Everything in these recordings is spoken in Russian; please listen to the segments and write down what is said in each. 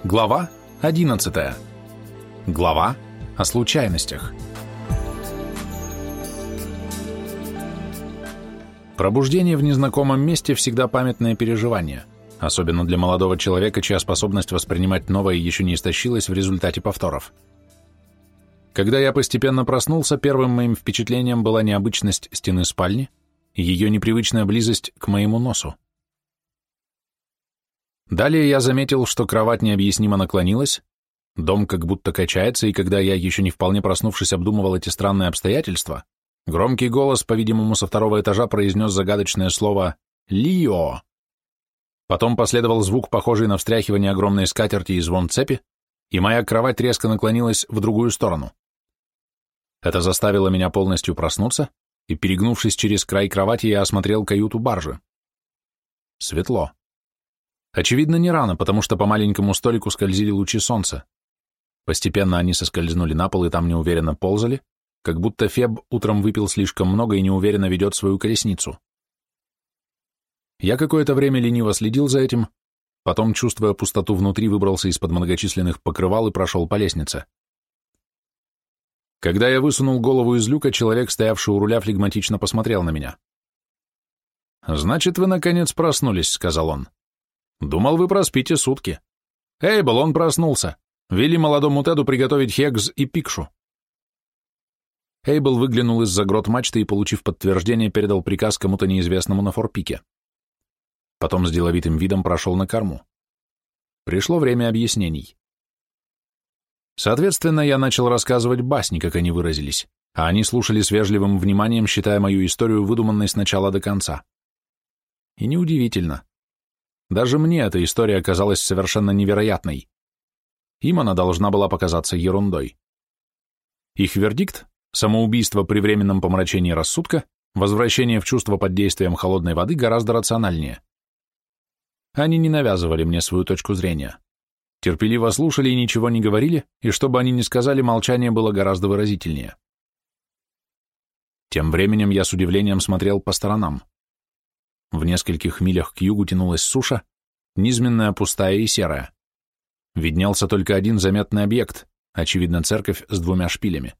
Глава 11. Глава о случайностях. Пробуждение в незнакомом месте всегда памятное переживание, особенно для молодого человека, чья способность воспринимать новое еще не истощилась в результате повторов. Когда я постепенно проснулся, первым моим впечатлением была необычность стены спальни и ее непривычная близость к моему носу. Далее я заметил, что кровать необъяснимо наклонилась, дом как будто качается, и когда я, еще не вполне проснувшись, обдумывал эти странные обстоятельства, громкий голос, по-видимому, со второго этажа произнес загадочное слово «Лио». Потом последовал звук, похожий на встряхивание огромной скатерти и звон цепи, и моя кровать резко наклонилась в другую сторону. Это заставило меня полностью проснуться, и, перегнувшись через край кровати, я осмотрел каюту баржи. Светло. Очевидно, не рано, потому что по маленькому столику скользили лучи солнца. Постепенно они соскользнули на пол и там неуверенно ползали, как будто Феб утром выпил слишком много и неуверенно ведет свою колесницу. Я какое-то время лениво следил за этим, потом, чувствуя пустоту внутри, выбрался из-под многочисленных покрывал и прошел по лестнице. Когда я высунул голову из люка, человек, стоявший у руля, флегматично посмотрел на меня. «Значит, вы, наконец, проснулись», — сказал он. «Думал, вы проспите сутки. Эйбл, он проснулся. Вели молодому Теду приготовить хекс и пикшу». Эйбл выглянул из-за грот мачты и, получив подтверждение, передал приказ кому-то неизвестному на форпике. Потом с деловитым видом прошел на корму. Пришло время объяснений. Соответственно, я начал рассказывать басни, как они выразились, а они слушали с вежливым вниманием, считая мою историю выдуманной с начала до конца. И неудивительно. Даже мне эта история оказалась совершенно невероятной. Им она должна была показаться ерундой. Их вердикт – самоубийство при временном помрачении рассудка, возвращение в чувство под действием холодной воды гораздо рациональнее. Они не навязывали мне свою точку зрения. Терпеливо слушали и ничего не говорили, и что бы они ни сказали, молчание было гораздо выразительнее. Тем временем я с удивлением смотрел по сторонам. В нескольких милях к югу тянулась суша, низменная, пустая и серая. Виднелся только один заметный объект, очевидно, церковь с 2 шпилями.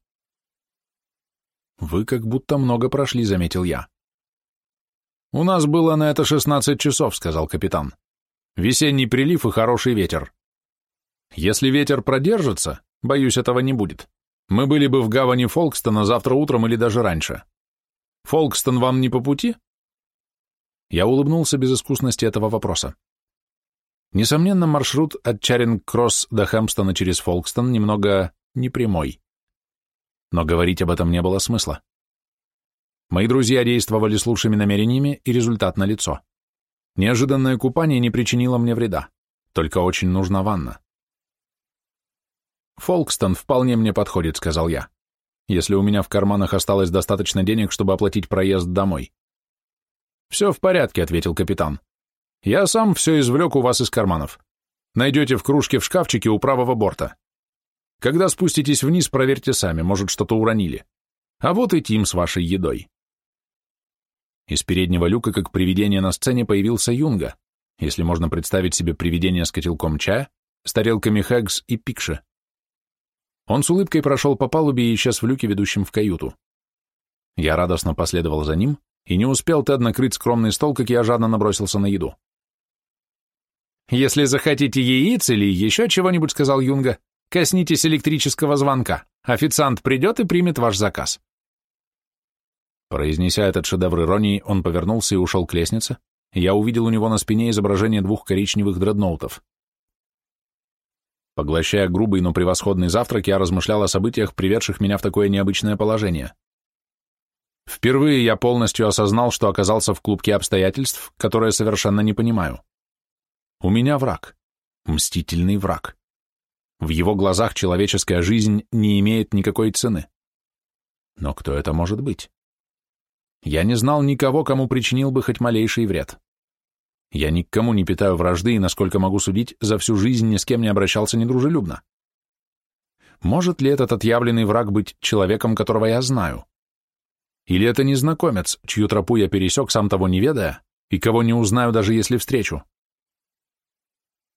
«Вы как будто много прошли», — заметил я. «У нас было на это 16 часов», — сказал капитан. «Весенний прилив и хороший ветер. Если ветер продержится, боюсь, этого не будет. Мы были бы в гавани Фолкстона завтра утром или даже раньше. Фолкстон вам не по пути?» Я улыбнулся безыскусности этого вопроса. Несомненно, маршрут от Чаринг-Кросс до Хэмпстона через Фолкстон немного непрямой. Но говорить об этом не было смысла. Мои друзья действовали с лучшими намерениями, и результат налицо. Неожиданное купание не причинило мне вреда, только очень нужна ванна. «Фолкстон вполне мне подходит», — сказал я, «если у меня в карманах осталось достаточно денег, чтобы оплатить проезд домой». «Все в порядке», — ответил капитан. «Я сам все извлек у вас из карманов. Найдете в кружке в шкафчике у правого борта. Когда спуститесь вниз, проверьте сами, может, что-то уронили. А вот и Тим с вашей едой». Из переднего люка, как привидение на сцене, появился Юнга, если можно представить себе привидение с котелком чая, с тарелками хэггс и пикши. Он с улыбкой прошел по палубе и исчез в люке, ведущем в каюту. Я радостно последовал за ним, и не успел Тед накрыть скромный стол, как я жадно набросился на еду. «Если захотите яиц или еще чего-нибудь, — сказал Юнга, — коснитесь электрического звонка. Официант придет и примет ваш заказ». Произнеся этот шедевр иронии, он повернулся и ушел к лестнице, и я увидел у него на спине изображение 2 коричневых дредноутов. Поглощая грубый, но превосходный завтрак, я размышлял о событиях, приведших меня в такое необычное положение. Впервые я полностью осознал, что оказался в клубке обстоятельств, которые совершенно не понимаю. У меня враг, мстительный враг. В его глазах человеческая жизнь не имеет никакой цены. Но кто это может быть? Я не знал никого, кому причинил бы хоть малейший вред. Я ни к кому не питаю вражды и, насколько могу судить, за всю жизнь ни с кем не обращался недружелюбно. Может ли этот отъявленный враг быть человеком, которого я знаю? Или это незнакомец, чью тропу я пересек, сам того не ведая, и кого не узнаю, даже если встречу?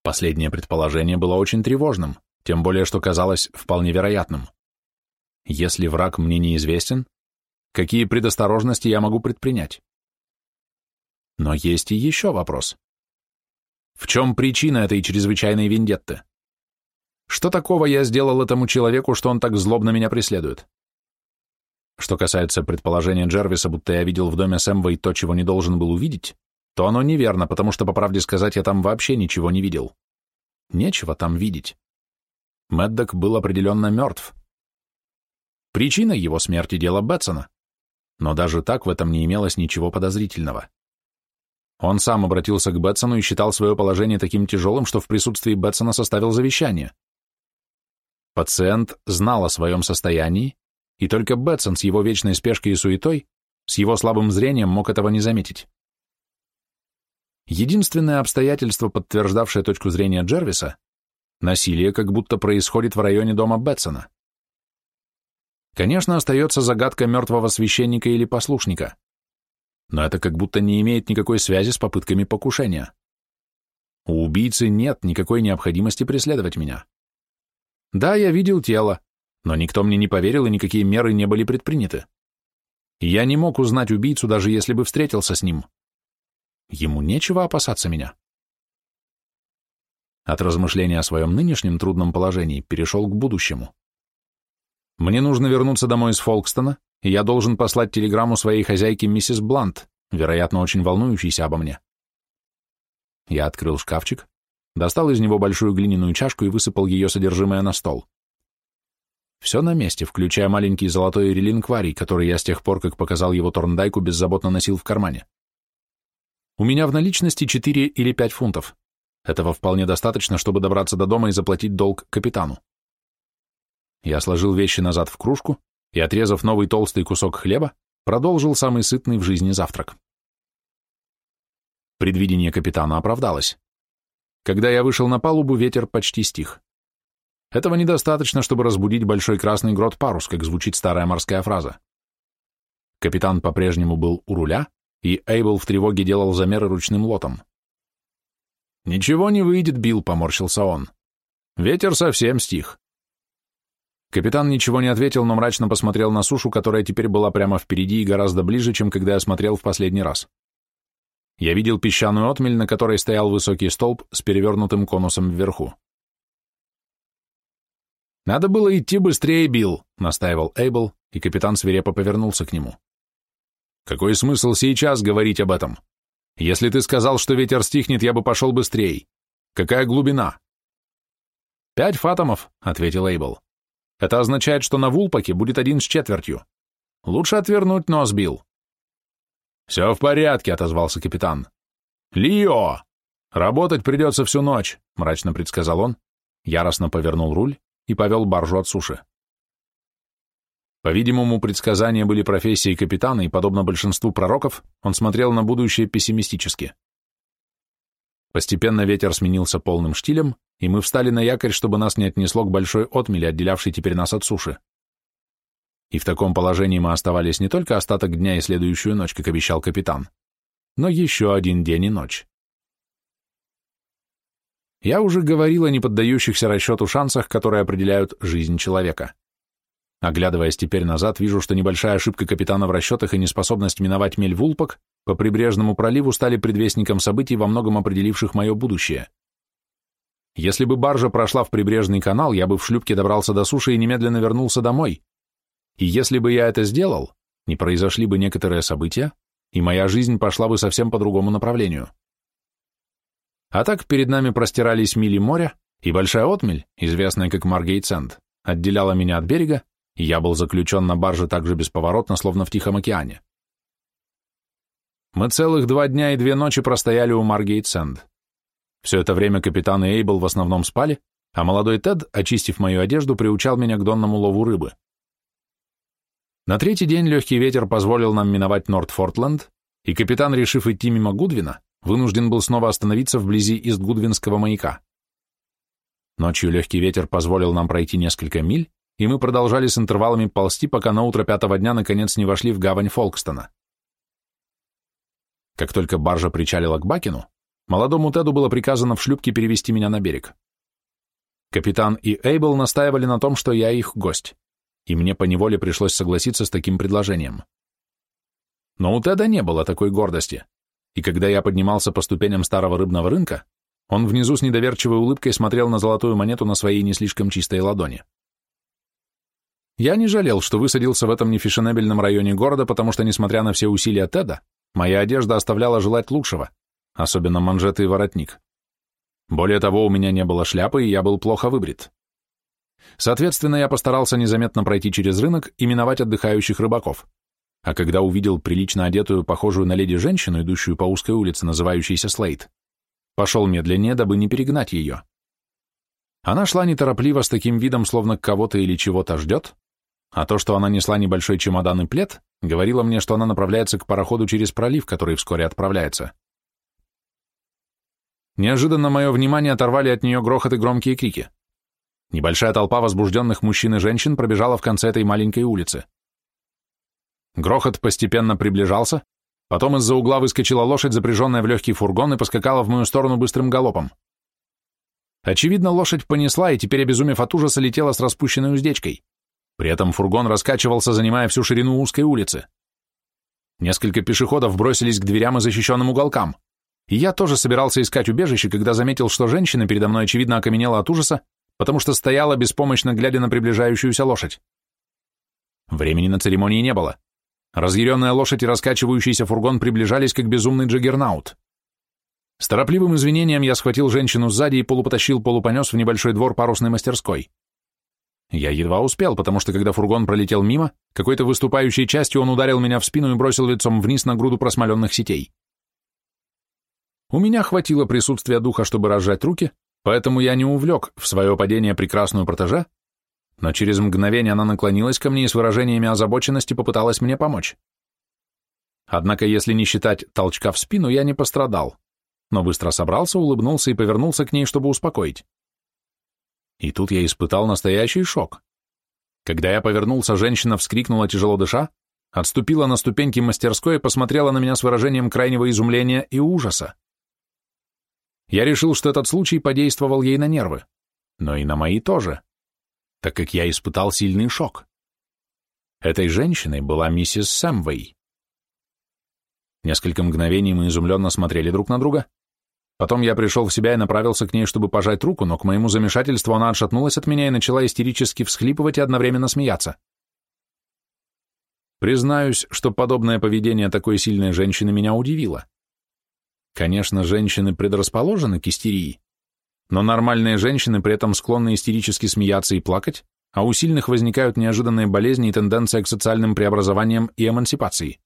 Последнее предположение было очень тревожным, тем более что казалось вполне вероятным. Если враг мне неизвестен, какие предосторожности я могу предпринять? Но есть и еще вопрос. В чем причина этой чрезвычайной вендетты? Что такого я сделал этому человеку, что он так злобно меня преследует? Что касается предположения Джервиса, будто я видел в доме Сэмвей то, чего не должен был увидеть, то оно неверно, потому что, по правде сказать, я там вообще ничего не видел. Нечего там видеть. Мэддок был определенно мертв. Причиной его смерти дело Бетсона, но даже так в этом не имелось ничего подозрительного. Он сам обратился к Бетсону и считал свое положение таким тяжелым, что в присутствии Бетсона составил завещание. Пациент знал о своем состоянии, и только Бетсон с его вечной спешкой и суетой, с его слабым зрением мог этого не заметить. Единственное обстоятельство, подтверждавшее точку зрения Джервиса, насилие как будто происходит в районе дома Бетсона. Конечно, остается загадка мертвого священника или послушника, но это как будто не имеет никакой связи с попытками покушения. У убийцы нет никакой необходимости преследовать меня. Да, я видел тело, но никто мне не поверил, и никакие меры не были предприняты. И я не мог узнать убийцу, даже если бы встретился с ним. Ему нечего опасаться меня. От размышления о своем нынешнем трудном положении перешел к будущему. Мне нужно вернуться домой из Фолкстона, и я должен послать телеграмму своей хозяйке миссис Блант, вероятно, очень волнующейся обо мне. Я открыл шкафчик, достал из него большую глиняную чашку и высыпал ее содержимое на стол. Все на месте, включая маленький золотой релинкварий, который я с тех пор, как показал его Торндайку, беззаботно носил в кармане. У меня в наличности 4 или 5 фунтов. Этого вполне достаточно, чтобы добраться до дома и заплатить долг капитану. Я сложил вещи назад в кружку и, отрезав новый толстый кусок хлеба, продолжил самый сытный в жизни завтрак. Предвидение капитана оправдалось. Когда я вышел на палубу, ветер почти стих. Этого недостаточно, чтобы разбудить большой красный грот-парус, как звучит старая морская фраза. Капитан по-прежнему был у руля, и Эйбл в тревоге делал замеры ручным лотом. «Ничего не выйдет, Билл», — поморщился он. «Ветер совсем стих». Капитан ничего не ответил, но мрачно посмотрел на сушу, которая теперь была прямо впереди и гораздо ближе, чем когда я смотрел в последний раз. Я видел песчаную отмель, на которой стоял высокий столб с перевернутым конусом вверху. «Надо было идти быстрее, Билл», — настаивал Эйбл, и капитан свирепо повернулся к нему. «Какой смысл сейчас говорить об этом? Если ты сказал, что ветер стихнет, я бы пошел быстрее. Какая глубина?» 5 фатомов», — ответил Эйбл. «Это означает, что на Вулпаке будет 1/4. Лучше отвернуть нос, Билл». «Все в порядке», — отозвался капитан. «Лио! Работать придется всю ночь», — мрачно предсказал он, яростно повернул руль и повел баржу от суши. По-видимому, предсказания были профессией капитана, и, подобно большинству пророков, он смотрел на будущее пессимистически. Постепенно ветер сменился полным штилем, и мы встали на якорь, чтобы нас не отнесло к большой отмели, отделявшей теперь нас от суши. И в таком положении мы оставались не только остаток дня и следующую ночь, как обещал капитан, но еще один день и ночь. Я уже говорил о неподдающихся расчету шансах, которые определяют жизнь человека. Оглядываясь теперь назад, вижу, что небольшая ошибка капитана в расчетах и неспособность миновать мель Вулпак по прибрежному проливу стали предвестником событий, во многом определивших мое будущее. Если бы баржа прошла в прибрежный канал, я бы в шлюпке добрался до суши и немедленно вернулся домой. И если бы я это сделал, не произошли бы некоторые события, и моя жизнь пошла бы совсем по другому направлению. А так перед нами простирались мили моря, и большая отмель, известная как Маргейт-Сенд, отделяла меня от берега, и я был заключен на барже так же бесповоротно, словно в Тихом океане. Мы целых 2 дня и 2 ночи простояли у Маргейт-Сенд. Все это время капитан и Эйбл в основном спали, а молодой Тед, очистив мою одежду, приучал меня к донному лову рыбы. На 3-й день легкий ветер позволил нам миновать Норт-Фортленд, и капитан, решив идти мимо Гудвина, вынужден был снова остановиться вблизи Ист-Гудвинского маяка. Ночью легкий ветер позволил нам пройти несколько миль, и мы продолжали с интервалами ползти, пока на утро 5-го дня наконец не вошли в гавань Фолкстона. Как только баржа причалила к Бакину, молодому Теду было приказано в шлюпке перевести меня на берег. Капитан и Эйбл настаивали на том, что я их гость, и мне поневоле пришлось согласиться с таким предложением. Но у Теда не было такой гордости, и когда я поднимался по ступеням старого рыбного рынка, он внизу с недоверчивой улыбкой смотрел на золотую монету на своей не слишком чистой ладони. Я не жалел, что высадился в этом нефешенебельном районе города, потому что, несмотря на все усилия Теда, моя одежда оставляла желать лучшего, особенно манжеты и воротник. Более того, у меня не было шляпы, и я был плохо выбрит. Соответственно, я постарался незаметно пройти через рынок и миновать отдыхающих рыбаков. А когда увидел прилично одетую, похожую на леди женщину, идущую по узкой улице, называющейся Слейд, пошел медленнее, дабы не перегнать ее. Она шла неторопливо, с таким видом, словно кого-то или чего-то ждет, а то, что она несла небольшой чемодан и плед, говорило мне, что она направляется к пароходу через пролив, который вскоре отправляется. Неожиданно мое внимание оторвали от нее грохот и громкие крики. Небольшая толпа возбужденных мужчин и женщин пробежала в конце этой маленькой улицы. Грохот постепенно приближался, потом из-за угла выскочила лошадь, запряженная в легкий фургон, и поскакала в мою сторону быстрым галопом. Очевидно, лошадь понесла, и теперь, обезумев от ужаса, летела с распущенной уздечкой. При этом фургон раскачивался, занимая всю ширину узкой улицы. Несколько пешеходов бросились к дверям и защищенным уголкам. И я тоже собирался искать убежище, когда заметил, что женщина передо мной, очевидно, окаменела от ужаса, потому что стояла, беспомощно глядя на приближающуюся лошадь. Времени на церемонии не было. Разъяренная лошадь и раскачивающийся фургон приближались, как безумный джаггернаут. С торопливым извинением я схватил женщину сзади и полупонес в небольшой двор парусной мастерской. Я едва успел, потому что, когда фургон пролетел мимо, какой-то выступающей частью он ударил меня в спину и бросил лицом вниз на груду просмоленных сетей. У меня хватило присутствия духа, чтобы разжать руки, поэтому я не увлек в свое падение прекрасную протеже, но через мгновение она наклонилась ко мне и с выражениями озабоченности попыталась мне помочь. Однако, если не считать толчка в спину, я не пострадал, но быстро собрался, улыбнулся и повернулся к ней, чтобы успокоить. И тут я испытал настоящий шок. Когда я повернулся, женщина вскрикнула, тяжело дыша, отступила на ступеньки мастерской и посмотрела на меня с выражением крайнего изумления и ужаса. Я решил, что этот случай подействовал ей на нервы, но и на мои тоже, так как я испытал сильный шок. Этой женщиной была миссис Сэмвей. Несколько мгновений мы изумленно смотрели друг на друга. Потом я пришел в себя и направился к ней, чтобы пожать руку, но к моему замешательству она отшатнулась от меня и начала истерически всхлипывать и одновременно смеяться. Признаюсь, что подобное поведение такой сильной женщины меня удивило. Конечно, женщины предрасположены к истерии, но нормальные женщины при этом склонны истерически смеяться и плакать, а у сильных возникают неожиданные болезни и тенденция к социальным преобразованиям и эмансипации.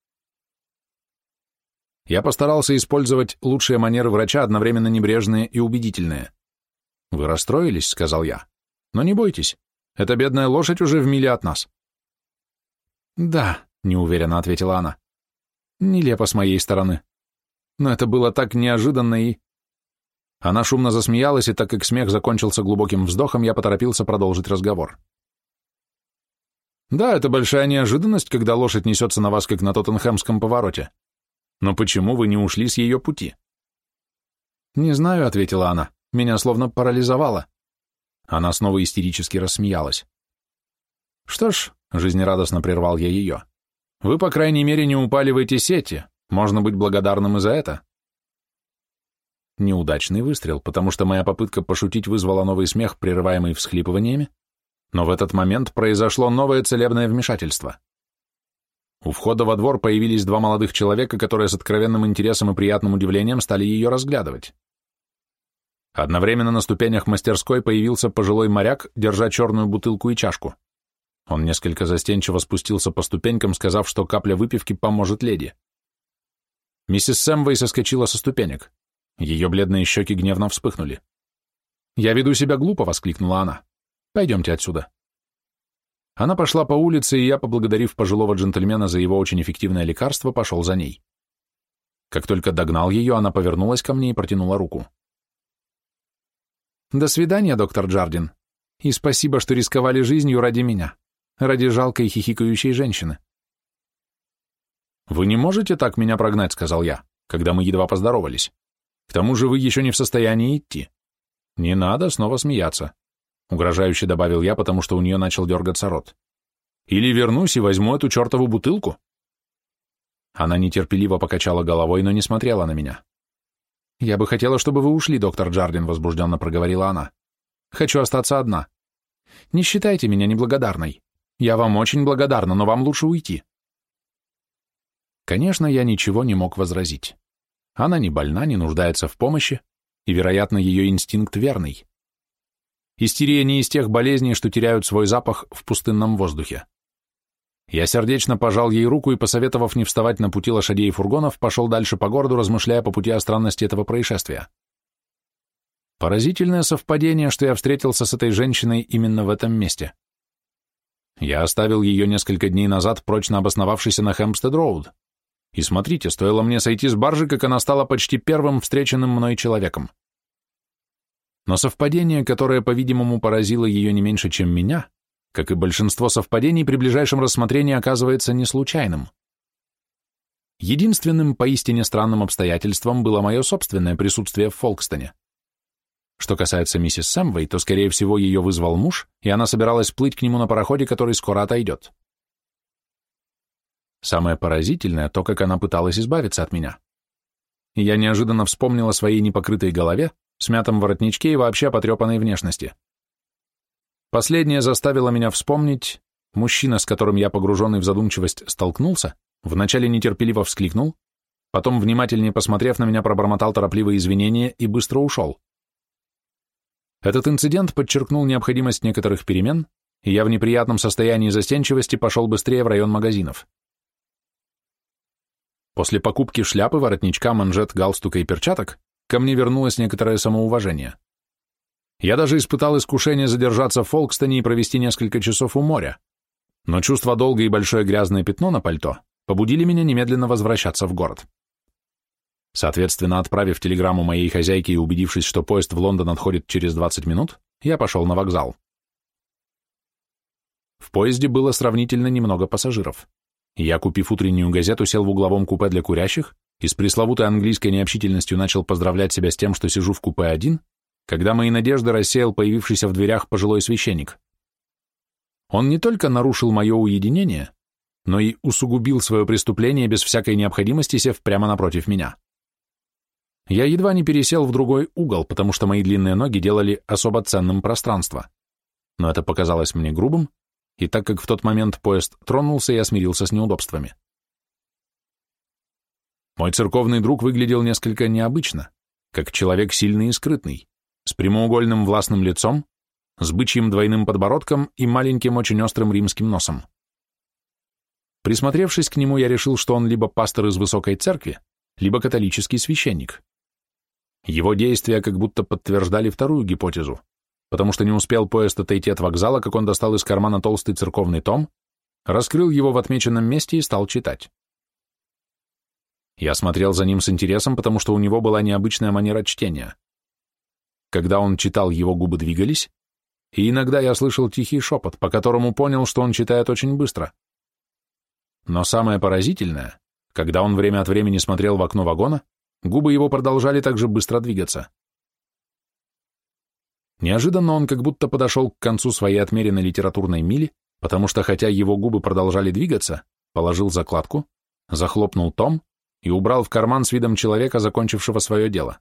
Я постарался использовать лучшие манеры врача, одновременно небрежные и убедительные. «Вы расстроились», — сказал я, — «но не бойтесь, эта бедная лошадь уже в миле от нас». «Да», — неуверенно ответила она, — «нелепо с моей стороны. Но это было так неожиданно и...» Она шумно засмеялась, и так как смех закончился глубоким вздохом, я поторопился продолжить разговор. «Да, это большая неожиданность, когда лошадь несется на вас, как на Тоттенхэмском повороте. Но почему вы не ушли с ее пути?» «Не знаю», — ответила она, — «меня словно парализовало». Она снова истерически рассмеялась. «Что ж», — жизнерадостно прервал я ее, — «вы, по крайней мере, не упали в эти сети. Можно быть благодарным и за это». Неудачный выстрел, потому что моя попытка пошутить вызвала новый смех, прерываемый всхлипываниями, но в этот момент произошло новое целебное вмешательство. У входа во двор появились два молодых человека, которые с откровенным интересом и приятным удивлением стали ее разглядывать. Одновременно на ступенях мастерской появился пожилой моряк, держа черную бутылку и чашку. Он несколько застенчиво спустился по ступенькам, сказав, что капля выпивки поможет леди. Миссис Сэмвей соскочила со ступенек. Ее бледные щеки гневно вспыхнули. «Я веду себя глупо», — воскликнула она. «Пойдемте отсюда». Она пошла по улице, и я, поблагодарив пожилого джентльмена за его очень эффективное лекарство, пошел за ней. Как только догнал ее, она повернулась ко мне и протянула руку. «До свидания, доктор Джардин, и спасибо, что рисковали жизнью ради меня, ради жалкой хихикающей женщины». «Вы не можете так меня прогнать», — сказал я, когда мы едва поздоровались. К тому же вы еще не в состоянии идти. Не надо снова смеяться, угрожающе добавил я, потому что у нее начал дергаться рот. Или вернусь и возьму эту чертову бутылку. Она нетерпеливо покачала головой, но не смотрела на меня. «Я бы хотела, чтобы вы ушли, доктор Джардин», — возбужденно проговорила она. «Хочу остаться одна. Не считайте меня неблагодарной. Я вам очень благодарна, но вам лучше уйти». Конечно, я ничего не мог возразить. Она не больна, не нуждается в помощи, и, вероятно, ее инстинкт верный. Истерия не из тех болезней, что теряют свой запах в пустынном воздухе. Я сердечно пожал ей руку и, посоветовав не вставать на пути лошадей и фургонов, пошел дальше по городу, размышляя по пути о странности этого происшествия. Поразительное совпадение, что я встретился с этой женщиной именно в этом месте. Я оставил ее несколько дней назад, прочно обосновавшейся на Хэмпстед-роуд. И смотрите, стоило мне сойти с баржи, как она стала почти первым встреченным мной человеком. Но совпадение, которое, по-видимому, поразило ее не меньше, чем меня, как и большинство совпадений, при ближайшем рассмотрении оказывается не случайным. Единственным поистине странным обстоятельством было мое собственное присутствие в Фолкстоне. Что касается миссис Сэмвей, то, скорее всего, ее вызвал муж, и она собиралась плыть к нему на пароходе, который скоро отойдет. Самое поразительное — то, как она пыталась избавиться от меня. И я неожиданно вспомнил о своей непокрытой голове, смятом воротничке и вообще потрепанной внешности. Последнее заставило меня вспомнить, мужчина, с которым я, погруженный в задумчивость, столкнулся, вначале нетерпеливо вскликнул, потом, внимательнее посмотрев на меня, пробормотал торопливые извинения и быстро ушел. Этот инцидент подчеркнул необходимость некоторых перемен, и я в неприятном состоянии застенчивости пошел быстрее в район магазинов. После покупки шляпы, воротничка, манжет, галстука и перчаток ко мне вернулось некоторое самоуважение. Я даже испытал искушение задержаться в Фолкстоне и провести несколько часов у моря, но чувство долга и большое грязное пятно на пальто побудили меня немедленно возвращаться в город. Соответственно, отправив телеграмму моей хозяйке и убедившись, что поезд в Лондон отходит через 20 минут, я пошел на вокзал. В поезде было сравнительно немного пассажиров. Я, купив утреннюю газету, сел в угловом купе для курящих и с пресловутой английской необщительностью начал поздравлять себя с тем, что сижу в купе один, когда мои надежды рассеял появившийся в дверях пожилой священник. Он не только нарушил мое уединение, но и усугубил свое преступление без всякой необходимости, сев прямо напротив меня. Я едва не пересел в другой угол, потому что мои длинные ноги делали особо ценным пространство. Но это показалось мне грубым, и так как в тот момент поезд тронулся, я смирился с неудобствами. Мой церковный друг выглядел несколько необычно, как человек сильный и скрытный, с прямоугольным властным лицом, с бычьим двойным подбородком и маленьким очень острым римским носом. Присмотревшись к нему, я решил, что он либо пастор из высокой церкви, либо католический священник. Его действия как будто подтверждали вторую гипотезу, потому что не успел поезд отойти от вокзала, как он достал из кармана толстый церковный том, раскрыл его в отмеченном месте и стал читать. Я смотрел за ним с интересом, потому что у него была необычная манера чтения. Когда он читал, его губы двигались, и иногда я слышал тихий шепот, по которому понял, что он читает очень быстро. Но самое поразительное, когда он время от времени смотрел в окно вагона, губы его продолжали так же быстро двигаться. Неожиданно он как будто подошел к концу своей отмеренной литературной мили, потому что, хотя его губы продолжали двигаться, положил закладку, захлопнул том и убрал в карман с видом человека, закончившего свое дело.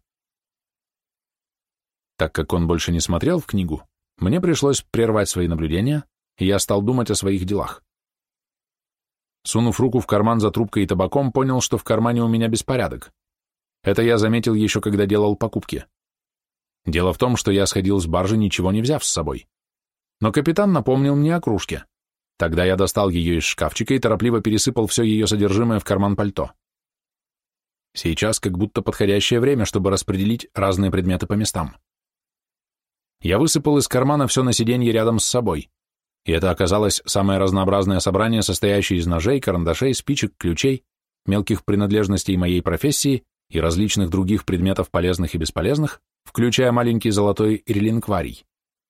Так как он больше не смотрел в книгу, мне пришлось прервать свои наблюдения, и я стал думать о своих делах. Сунув руку в карман за трубкой и табаком, понял, что в кармане у меня беспорядок. Это я заметил еще, когда делал покупки. Дело в том, что я сходил с баржи, ничего не взяв с собой. Но капитан напомнил мне о кружке. Тогда я достал ее из шкафчика и торопливо пересыпал все ее содержимое в карман пальто. Сейчас как будто подходящее время, чтобы распределить разные предметы по местам. Я высыпал из кармана все на сиденье рядом с собой, и это оказалось самое разнообразное собрание, состоящее из ножей, карандашей, спичек, ключей, мелких принадлежностей моей профессии и различных других предметов полезных и бесполезных, включая маленький золотой реликварий.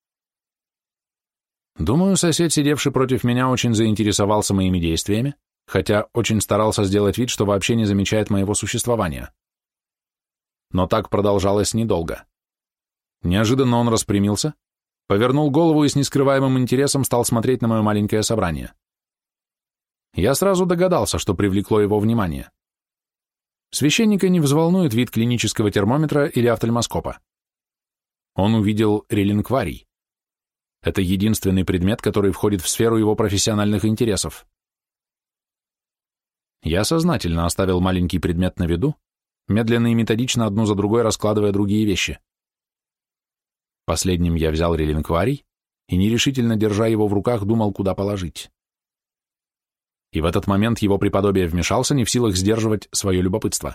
Думаю, сосед, сидевший против меня, очень заинтересовался моими действиями, хотя очень старался сделать вид, что вообще не замечает моего существования. Но так продолжалось недолго. Неожиданно он распрямился, повернул голову и с нескрываемым интересом стал смотреть на мое маленькое собрание. Я сразу догадался, что привлекло его внимание. Священника не взволнует вид клинического термометра или офтальмоскопа. Он увидел релинкварий. Это единственный предмет, который входит в сферу его профессиональных интересов. Я сознательно оставил маленький предмет на виду, медленно и методично одну за другой раскладывая другие вещи. Последним я взял релинкварий и, нерешительно держа его в руках, думал, куда положить. И в этот момент его преподобие вмешался, не в силах сдерживать свое любопытство.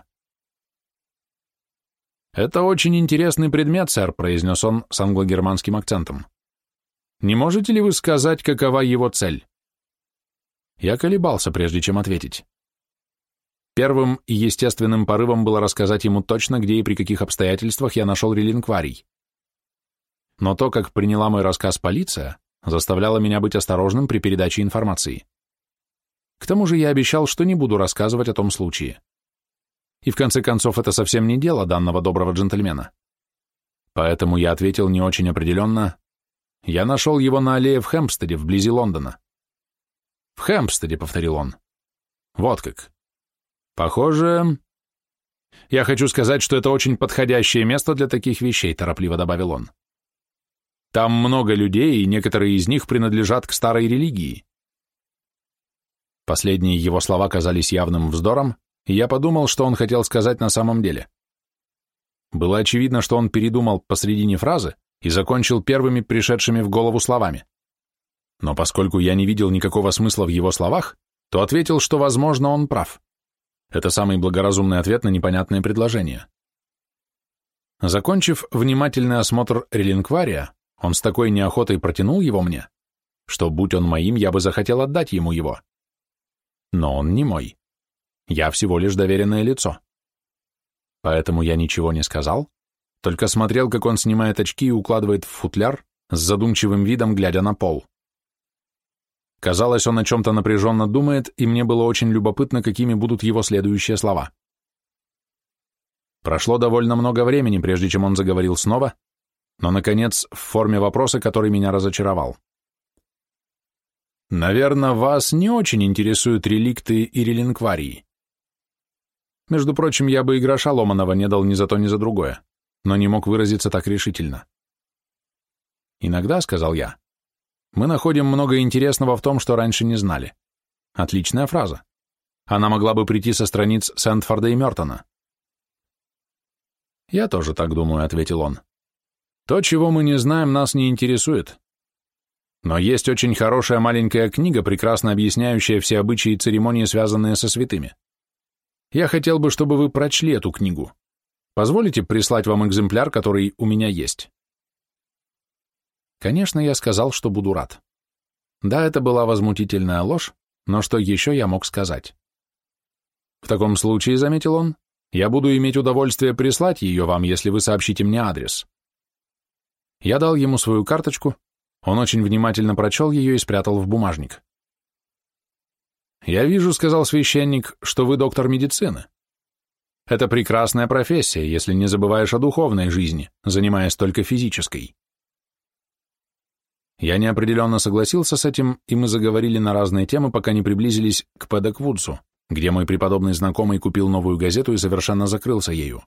«Это очень интересный предмет, сэр», — произнес он с англо-германским акцентом. «Не можете ли вы сказать, какова его цель?» Я колебался, прежде чем ответить. Первым и естественным порывом было рассказать ему точно, где и при каких обстоятельствах я нашел релинкварий. Но то, как приняла мой рассказ полиция, заставляло меня быть осторожным при передаче информации. К тому же я обещал, что не буду рассказывать о том случае. И в конце концов, это совсем не дело данного доброго джентльмена. Поэтому я ответил не очень определенно. Я нашел его на аллее в Хэмпстеде, вблизи Лондона. «В Хэмпстеде», — повторил он. «Вот как. Похоже...» «Я хочу сказать, что это очень подходящее место для таких вещей», — торопливо добавил он. «Там много людей, и некоторые из них принадлежат к старой религии». Последние его слова казались явным вздором, и я подумал, что он хотел сказать на самом деле. Было очевидно, что он передумал посредине фразы и закончил первыми пришедшими в голову словами. Но поскольку я не видел никакого смысла в его словах, то ответил, что, возможно, он прав. Это самый благоразумный ответ на непонятное предложение. Закончив внимательный осмотр релинквария, он с такой неохотой протянул его мне, что, будь он моим, я бы захотел отдать ему его. Но он не мой. Я всего лишь доверенное лицо. Поэтому я ничего не сказал, только смотрел, как он снимает очки и укладывает в футляр, с задумчивым видом глядя на пол. Казалось, он о чем-то напряженно думает, и мне было очень любопытно, какими будут его следующие слова. Прошло довольно много времени, прежде чем он заговорил снова, но, наконец, в форме вопроса, который меня разочаровал. «Наверное, вас не очень интересуют реликты и релинкварии. Между прочим, я бы и гроша ломаного не дал ни за то, ни за другое, но не мог выразиться так решительно. Иногда, — сказал я, — мы находим много интересного в том, что раньше не знали. Отличная фраза. Она могла бы прийти со страниц Сэндфорда и Мёртона». «Я тоже так думаю», — ответил он. «То, чего мы не знаем, нас не интересует. Но есть очень хорошая маленькая книга, прекрасно объясняющая все обычаи и церемонии, связанные со святыми. Я хотел бы, чтобы вы прочли эту книгу. Позволите прислать вам экземпляр, который у меня есть?» Конечно, я сказал, что буду рад. Да, это была возмутительная ложь, но что еще я мог сказать? «В таком случае, — заметил он, — я буду иметь удовольствие прислать ее вам, если вы сообщите мне адрес». Я дал ему свою карточку, он очень внимательно прочел ее и спрятал в бумажник. «Я вижу, — сказал священник, — что вы доктор медицины. Это прекрасная профессия, если не забываешь о духовной жизни, занимаясь только физической». Я неопределенно согласился с этим, и мы заговорили на разные темы, пока не приблизились к Пэддок-Вудсу, где мой преподобный знакомый купил новую газету и совершенно закрылся ею.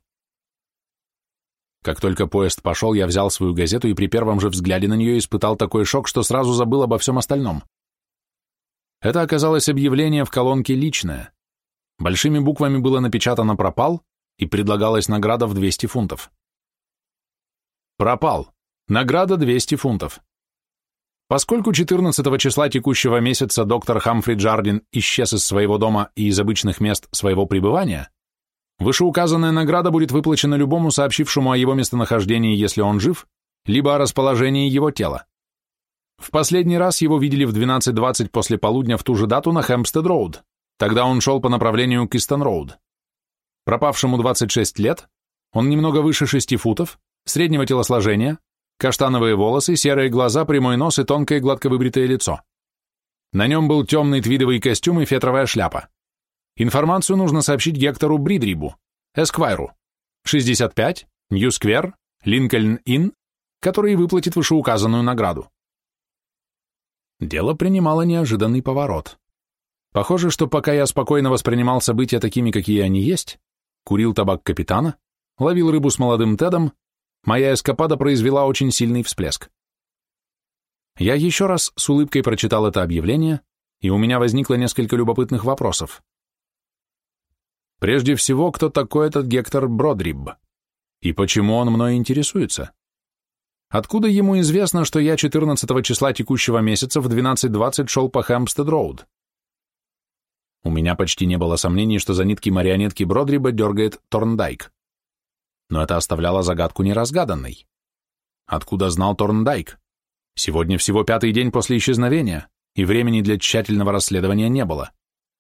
Как только поезд пошел, я взял свою газету и при первом же взгляде на нее испытал такой шок, что сразу забыл обо всем остальном. Это оказалось объявление в колонке «Личное». Большими буквами было напечатано «Пропал» и предлагалась награда в 200 фунтов. «Пропал. Награда 200 фунтов. Поскольку 14 числа текущего месяца доктор Хамфри Джардин исчез из своего дома и из обычных мест своего пребывания, вышеуказанная награда будет выплачена любому сообщившему о его местонахождении, если он жив, либо о расположении его тела. В последний раз его видели в 12:20 после полудня в ту же дату на Хэмпстед-роуд. Тогда он шел по направлению к Истон-роуд. Пропавшему 26 лет, он немного выше 6 футов, среднего телосложения, каштановые волосы, серые глаза, прямой нос и тонкое гладко выбритое лицо. На нем был темный твидовый костюм и фетровая шляпа. Информацию нужно сообщить Гектору Бридрибу, эсквайру, 65, Нью-сквер, Линкольн-Инн, который выплатит вышеуказанную награду. Дело принимало неожиданный поворот. Похоже, что пока я спокойно воспринимал события такими, какие они есть, курил табак капитана, ловил рыбу с молодым Тедом, моя эскапада произвела очень сильный всплеск. Я еще раз с улыбкой прочитал это объявление, и у меня возникло несколько любопытных вопросов. Прежде всего, кто такой этот Гектор Бродриб? И почему он мной интересуется? Откуда ему известно, что я 14 числа текущего месяца в 12:20 шел по Хэмпстед-роуд? У меня почти не было сомнений, что за нитки марионетки Бродриба дергает Торндайк. Но это оставляло загадку неразгаданной. Откуда знал Торндайк? Сегодня всего 5-й день после исчезновения, и времени для тщательного расследования не было.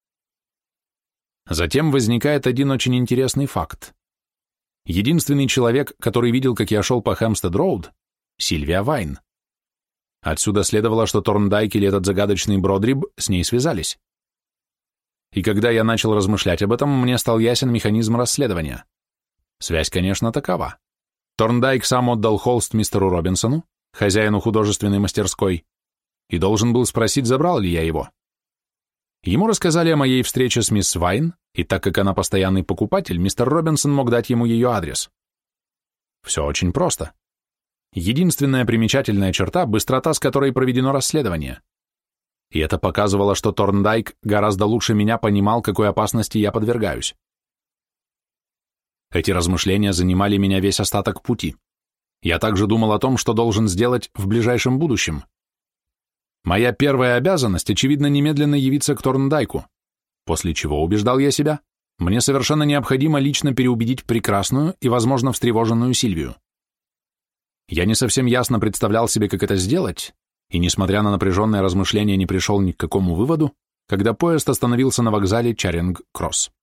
Затем возникает один очень интересный факт. Единственный человек, который видел, как я шел по Хэмпстед-роуд, Сильвия Вайн. Отсюда следовало, что Торндайк или этот загадочный Бродриб с ней связались. И когда я начал размышлять об этом, мне стал ясен механизм расследования. Связь, конечно, такова. Торндайк сам отдал холст мистеру Робинсону, хозяину художественной мастерской, и должен был спросить, забрал ли я его. Ему рассказали о моей встрече с мисс Вайн, и так как она постоянный покупатель, мистер Робинсон мог дать ему ее адрес. Все очень просто. Единственная примечательная черта – быстрота, с которой проведено расследование. И это показывало, что Торндайк гораздо лучше меня понимал, какой опасности я подвергаюсь. Эти размышления занимали меня весь остаток пути. Я также думал о том, что должен сделать в ближайшем будущем. Моя первая обязанность, очевидно, немедленно явиться к Торндайку, после чего, убеждал я себя, мне совершенно необходимо лично переубедить прекрасную и, возможно, встревоженную Сильвию. Я не совсем ясно представлял себе, как это сделать, и, несмотря на напряженное размышление, не пришел ни к какому выводу, когда поезд остановился на вокзале Чаринг-Кросс.